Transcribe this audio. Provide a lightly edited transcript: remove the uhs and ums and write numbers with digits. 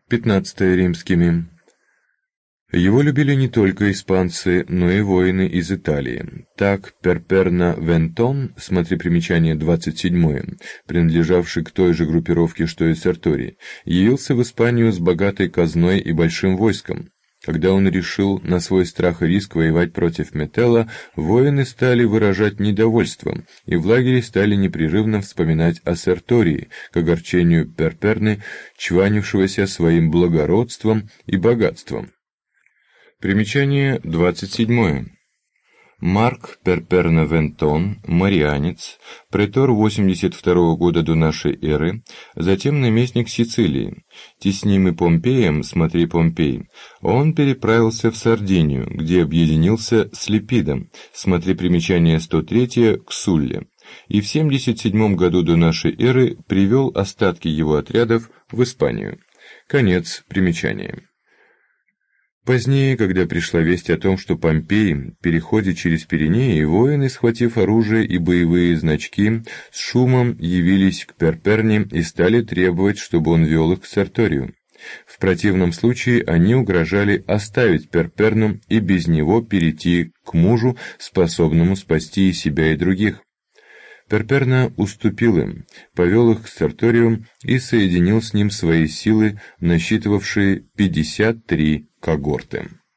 15 римскими. Его любили не только испанцы, но и воины из Италии. Так, Перперна Вентон, смотри примечание 27, принадлежавший к той же группировке, что и Серторий, явился в Испанию с богатой казной и большим войском. Когда он решил на свой страх и риск воевать против Метелла, воины стали выражать недовольство, и в лагере стали непрерывно вспоминать о Сертории, к огорчению Перперны, чванившегося своим благородством и богатством. Примечание 27. Марк Перперна Вентон, марианец, претор 82 года до нашей эры, затем наместник Сицилии. Теснимый Помпеем, смотри Помпей, он переправился в Сардинию, где объединился с Липидом, смотри примечание 103, к Сулле, и в 77 году до нашей эры привел остатки его отрядов в Испанию. Конец примечания. Позднее, когда пришла весть о том, что Помпей переходит через Пиренеи, воины, схватив оружие и боевые значки, с шумом явились к Перперне и стали требовать, чтобы он вел их к Серторию. В противном случае они угрожали оставить Перперну и без него перейти к мужу, способному спасти и себя, и других. Перперна уступил им, повел их к Серторию и соединил с ним свои силы, насчитывавшие 53 когорты.